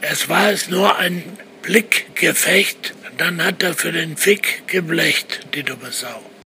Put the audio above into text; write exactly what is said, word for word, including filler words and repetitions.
Es war es nur ein Blickgefecht, dann hat er für den Fick geblecht, die dumme Sau.